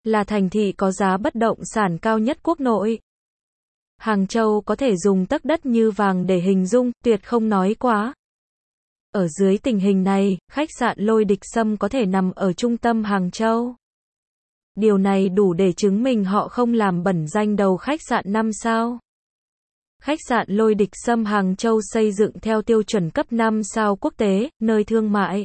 là thành thị có giá bất động sản cao nhất quốc nội. Hàng Châu có thể dùng tấc đất như vàng để hình dung, tuyệt không nói quá. Ở dưới tình hình này, khách sạn Lôi Địch Sâm có thể nằm ở trung tâm Hàng Châu. Điều này đủ để chứng minh họ không làm bẩn danh đầu khách sạn 5 sao. Khách sạn Lôi Địch Sâm Hàng Châu xây dựng theo tiêu chuẩn cấp 5 sao quốc tế, nơi thương mại,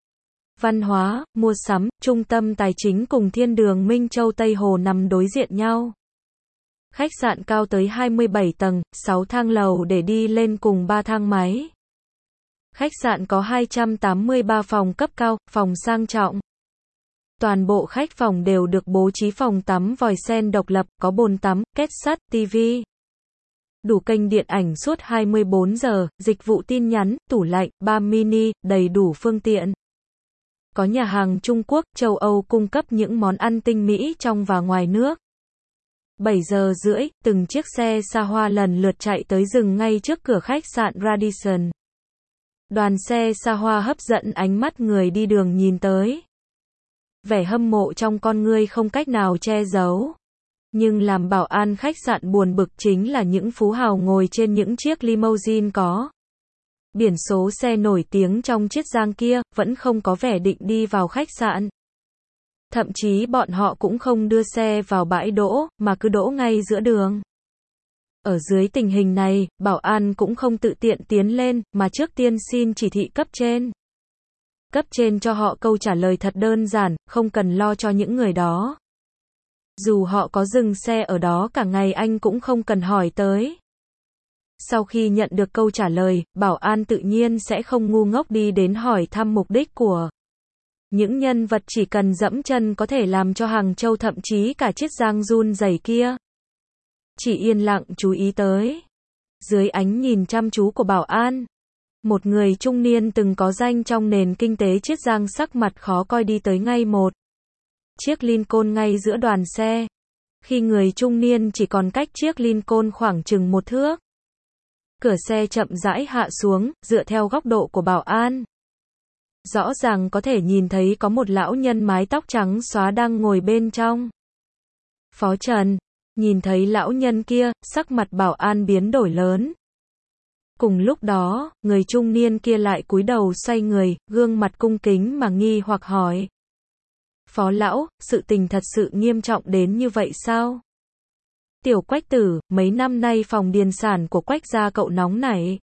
văn hóa, mua sắm, trung tâm tài chính cùng thiên đường Minh Châu Tây Hồ nằm đối diện nhau. Khách sạn cao tới 27 tầng, 6 thang lầu để đi lên cùng 3 thang máy. Khách sạn có 283 phòng cấp cao, phòng sang trọng. Toàn bộ khách phòng đều được bố trí phòng tắm vòi sen độc lập, có bồn tắm, két sắt, tivi. Đủ kênh điện ảnh suốt 24 giờ, dịch vụ tin nhắn, tủ lạnh, bar mini, đầy đủ phương tiện. Có nhà hàng Trung Quốc, châu Âu cung cấp những món ăn tinh mỹ trong và ngoài nước. 7 giờ rưỡi, từng chiếc xe xa hoa lần lượt chạy tới dừng ngay trước cửa khách sạn Radisson. Đoàn xe xa hoa hấp dẫn ánh mắt người đi đường nhìn tới. Vẻ hâm mộ trong con ngươi không cách nào che giấu. Nhưng làm bảo an khách sạn buồn bực chính là những phú hào ngồi trên những chiếc limousine có biển số xe nổi tiếng trong Chiết Giang kia, vẫn không có vẻ định đi vào khách sạn. Thậm chí bọn họ cũng không đưa xe vào bãi đỗ, mà cứ đỗ ngay giữa đường. Ở dưới tình hình này, bảo an cũng không tự tiện tiến lên, mà trước tiên xin chỉ thị cấp trên. Cấp trên cho họ câu trả lời thật đơn giản, không cần lo cho những người đó. Dù họ có dừng xe ở đó cả ngày anh cũng không cần hỏi tới. Sau khi nhận được câu trả lời, bảo an tự nhiên sẽ không ngu ngốc đi đến hỏi thăm mục đích của những nhân vật chỉ cần dẫm chân có thể làm cho Hàng Châu thậm chí cả Chiết Giang run rẩy kia. Chỉ yên lặng chú ý tới. Dưới ánh nhìn chăm chú của bảo an, một người trung niên từng có danh trong nền kinh tế Chiết Giang sắc mặt khó coi đi tới ngay một chiếc Lincoln ngay giữa đoàn xe. Khi người trung niên chỉ còn cách chiếc Lincoln khoảng chừng 1 thước. Cửa xe chậm rãi hạ xuống, dựa theo góc độ của bảo an. Rõ ràng có thể nhìn thấy có một lão nhân mái tóc trắng xóa đang ngồi bên trong. Phó Trần, nhìn thấy lão nhân kia, sắc mặt bảo an biến đổi lớn. Cùng lúc đó, người trung niên kia lại cúi đầu xoay người, gương mặt cung kính mà nghi hoặc hỏi. Phó lão, sự tình thật sự nghiêm trọng đến như vậy sao? Tiểu Quách tử, mấy năm nay phòng điền sản của Quách gia cậu nóng nảy.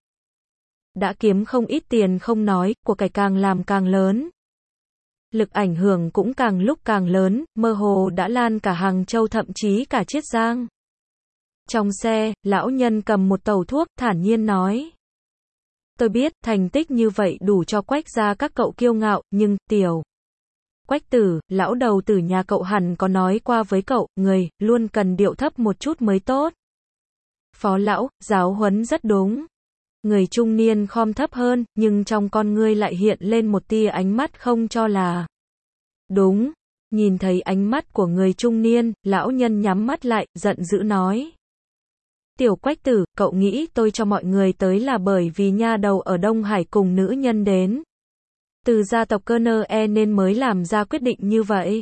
Đã kiếm không ít tiền không nói, của cải càng làm càng lớn. Lực ảnh hưởng cũng càng lúc càng lớn, mơ hồ đã lan cả Hàng Châu thậm chí cả Chiết Giang. Trong xe, lão nhân cầm một tàu thuốc, thản nhiên nói. Tôi biết, thành tích như vậy đủ cho Quách gia các cậu kiêu ngạo, nhưng, Tiểu Quách tử, lão đầu tử nhà cậu hẳn có nói qua với cậu, người, luôn cần điệu thấp một chút mới tốt. Phó lão, giáo huấn rất đúng. Người trung niên khom thấp hơn, nhưng trong con ngươi lại hiện lên một tia ánh mắt không cho là đúng. Nhìn thấy ánh mắt của người trung niên, lão nhân nhắm mắt lại, giận dữ nói. Tiểu Quách tử, cậu nghĩ tôi cho mọi người tới là bởi vì nha đầu ở Đông Hải cùng nữ nhân đến từ gia tộc Cơ nên mới làm ra quyết định như vậy.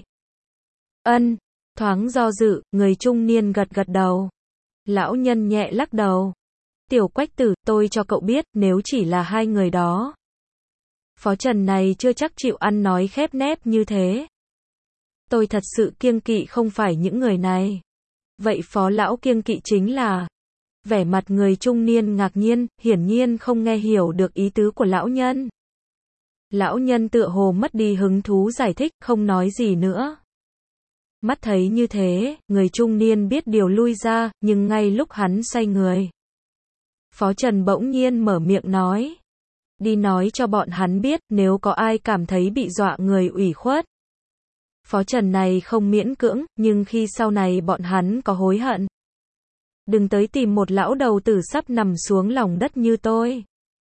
Ân, thoáng do dự, người trung niên gật gật đầu. Lão nhân nhẹ lắc đầu. Tiểu Quách tử, tôi cho cậu biết, nếu chỉ là hai người đó, Phó Trần này chưa chắc chịu ăn nói khép nép như thế. Tôi thật sự kiêng kỵ không phải những người này. Vậy Phó lão kiêng kỵ chính là... Vẻ mặt người trung niên ngạc nhiên, hiển nhiên không nghe hiểu được ý tứ của lão nhân. Lão nhân tựa hồ mất đi hứng thú giải thích, không nói gì nữa. Mắt thấy như thế, người trung niên biết điều lui ra, nhưng ngay lúc hắn xoay người, Phó Trần bỗng nhiên mở miệng nói. Đi nói cho bọn hắn biết, nếu có ai cảm thấy bị dọa người ủy khuất. Phó Trần này không miễn cưỡng, nhưng khi sau này bọn hắn có hối hận. Đừng tới tìm một lão đầu tử sắp nằm xuống lòng đất như tôi.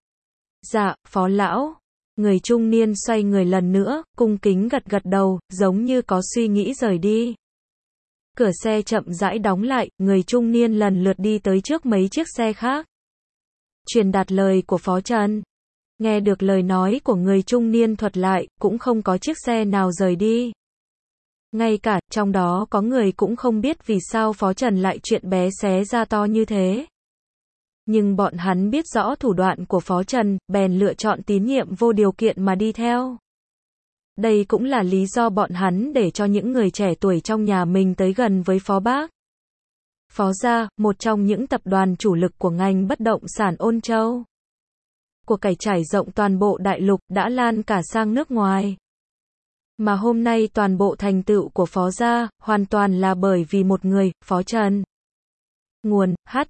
Dạ, Phó lão. Người trung niên xoay người lần nữa, cung kính gật gật đầu, giống như có suy nghĩ rời đi. Cửa xe chậm rãi đóng lại, người trung niên lần lượt đi tới trước mấy chiếc xe khác. Truyền đạt lời của Phó Trần. Nghe được lời nói của người trung niên thuật lại, cũng không có chiếc xe nào rời đi. Ngay cả trong đó có người cũng không biết vì sao Phó Trần lại chuyện bé xé ra to như thế. Nhưng bọn hắn biết rõ thủ đoạn của Phó Trần, bèn lựa chọn tín nhiệm vô điều kiện mà đi theo. Đây cũng là lý do bọn hắn để cho những người trẻ tuổi trong nhà mình tới gần với Phó Bác. Phó gia, một trong những tập đoàn chủ lực của ngành bất động sản Ôn Châu. Của cải trải rộng toàn bộ đại lục, đã lan cả sang nước ngoài. Mà hôm nay toàn bộ thành tựu của Phó gia, hoàn toàn là bởi vì một người, Phó Trần. Nguồn,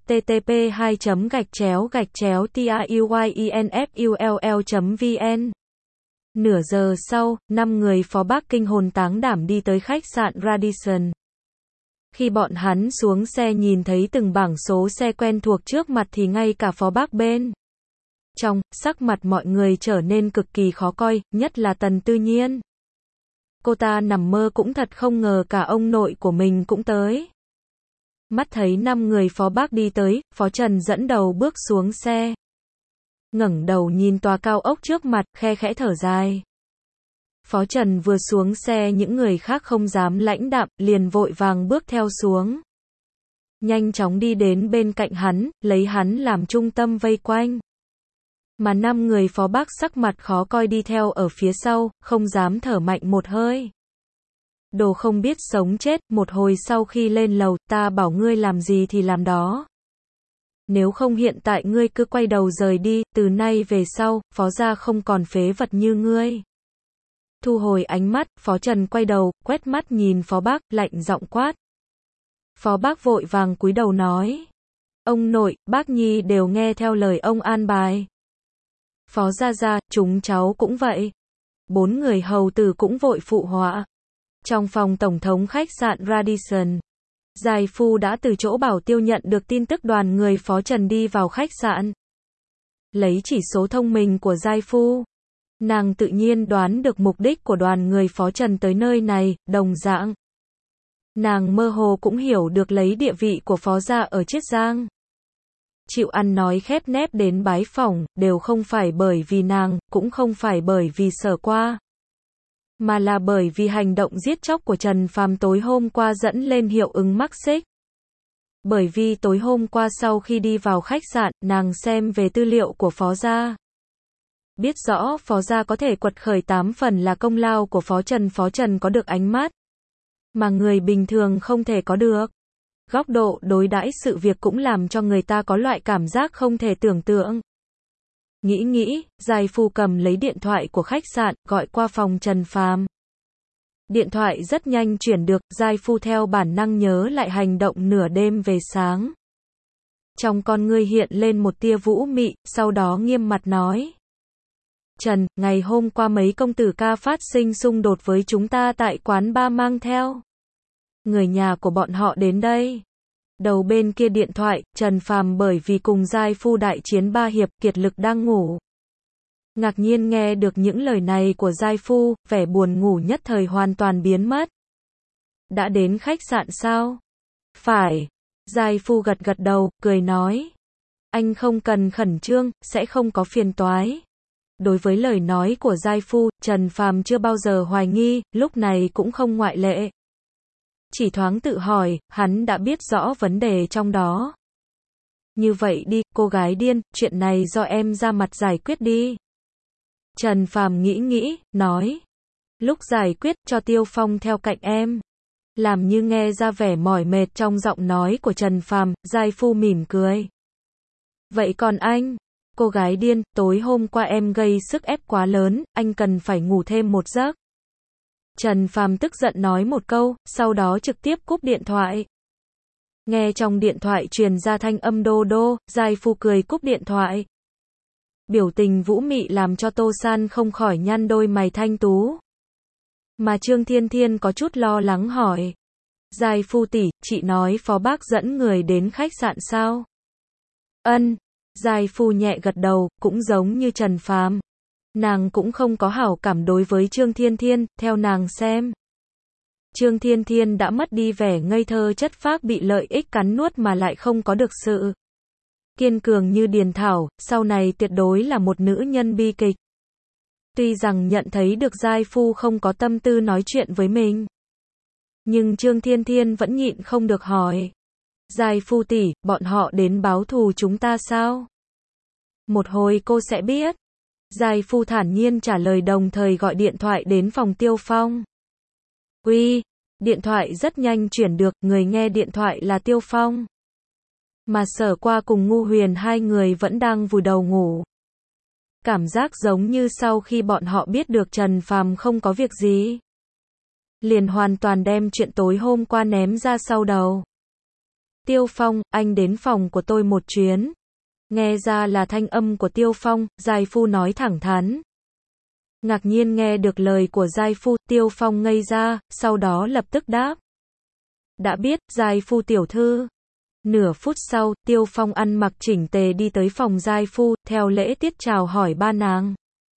http://tauynfull.vn. Nửa giờ sau, 5 người Phó Bác kinh hồn táng đảm đi tới khách sạn Radisson. Khi bọn hắn xuống xe nhìn thấy từng bảng số xe quen thuộc trước mặt thì ngay cả Phó Bác bên trong, sắc mặt mọi người trở nên cực kỳ khó coi, nhất là Tần Tư Nhiên. Cô ta nằm mơ cũng thật không ngờ cả ông nội của mình cũng tới. Mắt thấy 5 người Phó Bác đi tới, Phó Trần dẫn đầu bước xuống xe. Ngẩng đầu nhìn tòa cao ốc trước mặt, khe khẽ thở dài. Phó Trần vừa xuống xe những người khác không dám lãnh đạm, liền vội vàng bước theo xuống. Nhanh chóng đi đến bên cạnh hắn, lấy hắn làm trung tâm vây quanh. Mà 5 người Phó Bác sắc mặt khó coi đi theo ở phía sau, không dám thở mạnh một hơi. Đồ không biết sống chết, một hồi sau khi lên lầu, ta bảo ngươi làm gì thì làm đó. Nếu không hiện tại ngươi cứ quay đầu rời đi, từ nay về sau, Phó gia không còn phế vật như ngươi. Thu hồi ánh mắt, Phó Trần quay đầu, quét mắt nhìn Phó Bác, lạnh giọng quát. Phó Bác vội vàng cúi đầu nói. Ông nội, bác Nhi đều nghe theo lời ông an bài. Phó gia, chúng cháu cũng vậy. 4 người hầu tử cũng vội phụ họa. Trong phòng tổng thống khách sạn Radisson, Giai Phu đã từ chỗ bảo tiêu nhận được tin tức đoàn người Phó Trần đi vào khách sạn. Lấy chỉ số thông minh của Giai Phu, nàng tự nhiên đoán được mục đích của đoàn người Phó Trần tới nơi này, đồng dạng. Nàng mơ hồ cũng hiểu được lấy địa vị của Phó gia ở Chiết Giang. Chịu ăn nói khép nép đến bái phỏng, đều không phải bởi vì nàng, cũng không phải bởi vì Sở Qua. Mà là bởi vì hành động giết chóc của Trần Phàm tối hôm qua dẫn lên hiệu ứng mắc xích. Bởi vì tối hôm qua sau khi đi vào khách sạn, nàng xem về tư liệu của Phó gia. Biết rõ Phó gia có thể quật khởi 8 phần là công lao của Phó Trần có được ánh mắt mà người bình thường không thể có được. Góc độ đối đãi sự việc cũng làm cho người ta có loại cảm giác không thể tưởng tượng. Nghĩ, Giai Phu cầm lấy điện thoại của khách sạn, gọi qua phòng Trần Phàm. Điện thoại rất nhanh chuyển được, Giai Phu theo bản năng nhớ lại hành động nửa đêm về sáng. Trong con ngươi hiện lên một tia vũ mị, sau đó nghiêm mặt nói. Trần, ngày hôm qua mấy công tử ca phát sinh xung đột với chúng ta tại quán bar mang theo người nhà của bọn họ đến đây. Đầu bên kia điện thoại, Trần Phàm bởi vì cùng Giai Phu đại chiến 3 hiệp, kiệt lực đang ngủ. Ngạc nhiên nghe được những lời này của Giai Phu, vẻ buồn ngủ nhất thời hoàn toàn biến mất. Đã đến khách sạn sao? Phải. Giai Phu gật gật đầu, cười nói. Anh không cần khẩn trương, sẽ không có phiền toái. Đối với lời nói của Giai Phu, Trần Phàm chưa bao giờ hoài nghi, lúc này cũng không ngoại lệ. Chỉ thoáng tự hỏi, hắn đã biết rõ vấn đề trong đó. Như vậy đi, cô gái điên, chuyện này do em ra mặt giải quyết đi. Trần Phàm nghĩ, nói. Lúc giải quyết cho Tiêu Phong theo cạnh em. Làm như nghe ra vẻ mỏi mệt trong giọng nói của Trần Phàm, Giai Phu mỉm cười. Vậy còn anh? Cô gái điên, tối hôm qua em gây sức ép quá lớn, anh cần phải ngủ thêm một giấc. Trần Phàm tức giận nói một câu, sau đó trực tiếp cúp điện thoại. Nghe trong điện thoại truyền ra thanh âm đô đô, Giai Phu cười cúp điện thoại. Biểu tình vũ mị làm cho Tô San không khỏi nhăn đôi mày thanh tú. Mà Trương Thiên Thiên có chút lo lắng hỏi. Giai Phu tỷ, chị nói Phó Bác dẫn người đến khách sạn sao? Ân. Giai Phu nhẹ gật đầu, cũng giống như Trần Phàm. Nàng cũng không có hảo cảm đối với Trương Thiên Thiên, theo nàng xem. Trương Thiên Thiên đã mất đi vẻ ngây thơ chất phác bị lợi ích cắn nuốt mà lại không có được sự kiên cường như Điền Thảo, sau này tuyệt đối là một nữ nhân bi kịch. Tuy rằng nhận thấy được Giai Phu không có tâm tư nói chuyện với mình. Nhưng Trương Thiên Thiên vẫn nhịn không được hỏi. Giai Phu tỷ, bọn họ đến báo thù chúng ta sao? Một hồi cô sẽ biết. Giai Phu thản nhiên trả lời đồng thời gọi điện thoại đến phòng Tiêu Phong. Uy, điện thoại rất nhanh chuyển được, người nghe điện thoại là Tiêu Phong. Mà Sở Qua cùng Ngu Huyền hai người vẫn đang vùi đầu ngủ. Cảm giác giống như sau khi bọn họ biết được Trần Phàm không có việc gì, liền hoàn toàn đem chuyện tối hôm qua ném ra sau đầu. Tiêu Phong, anh đến phòng của tôi một chuyến. Nghe ra là thanh âm của Tiêu Phong, Giai Phu nói thẳng thắn. Ngạc nhiên nghe được lời của Giai Phu, Tiêu Phong ngây ra, sau đó lập tức đáp. Đã biết, Giai Phu tiểu thư. Nửa phút sau, Tiêu Phong ăn mặc chỉnh tề đi tới phòng Giai Phu, theo lễ tiết chào hỏi ba nàng.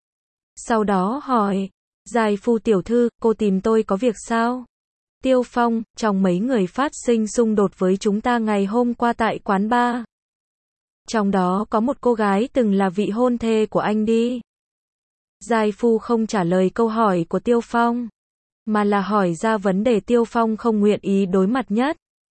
Sau đó hỏi, Giai Phu tiểu thư, cô tìm tôi có việc sao? Tiêu Phong, trong mấy người phát sinh xung đột với chúng ta ngày hôm qua tại quán bar. Trong đó có một cô gái từng là vị hôn thê của anh đi. Giai Phu không trả lời câu hỏi của Tiêu Phong, mà là hỏi ra vấn đề Tiêu Phong không nguyện ý đối mặt nhất.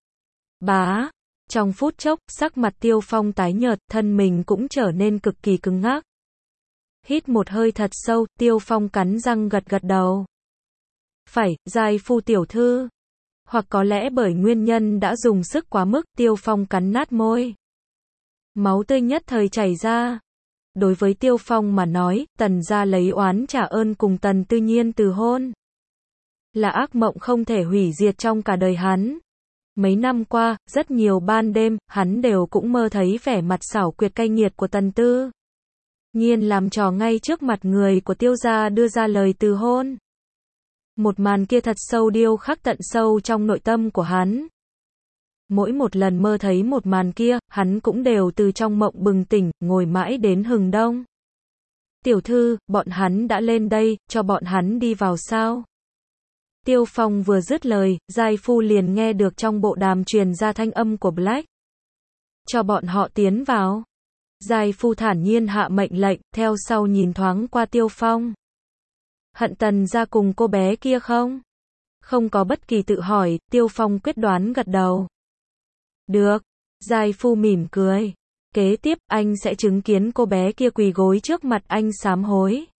Bá, trong phút chốc, sắc mặt Tiêu Phong tái nhợt, thân mình cũng trở nên cực kỳ cứng ngắc. Hít một hơi thật sâu, Tiêu Phong cắn răng gật gật đầu. Phải, Giai Phu tiểu thư. Hoặc có lẽ bởi nguyên nhân đã dùng sức quá mức, Tiêu Phong cắn nát môi. Máu tươi nhất thời chảy ra. Đối với Tiêu Phong mà nói, Tần gia lấy oán trả ơn cùng Tần Tư Nhiên từ hôn. Là ác mộng không thể hủy diệt trong cả đời hắn. Mấy năm qua, rất nhiều ban đêm, hắn đều cũng mơ thấy vẻ mặt xảo quyệt cay nghiệt của Tần Tư Nhiên làm trò ngay trước mặt người của Tiêu gia đưa ra lời từ hôn. Một màn kia thật sâu điêu khắc tận sâu trong nội tâm của hắn. Mỗi một lần mơ thấy một màn kia, hắn cũng đều từ trong mộng bừng tỉnh, ngồi mãi đến hừng đông. Tiểu thư, bọn hắn đã lên đây, cho bọn hắn đi vào sao? Tiêu Phong vừa dứt lời, Giai Phu liền nghe được trong bộ đàm truyền ra thanh âm của Black. Cho bọn họ tiến vào. Giai Phu thản nhiên hạ mệnh lệnh, theo sau nhìn thoáng qua Tiêu Phong. Hận Tần gia cùng cô bé kia không? Không có bất kỳ tự hỏi, Tiêu Phong quyết đoán gật đầu. Được. Giai Phu mỉm cười. Kế tiếp, anh sẽ chứng kiến cô bé kia quỳ gối trước mặt anh sám hối.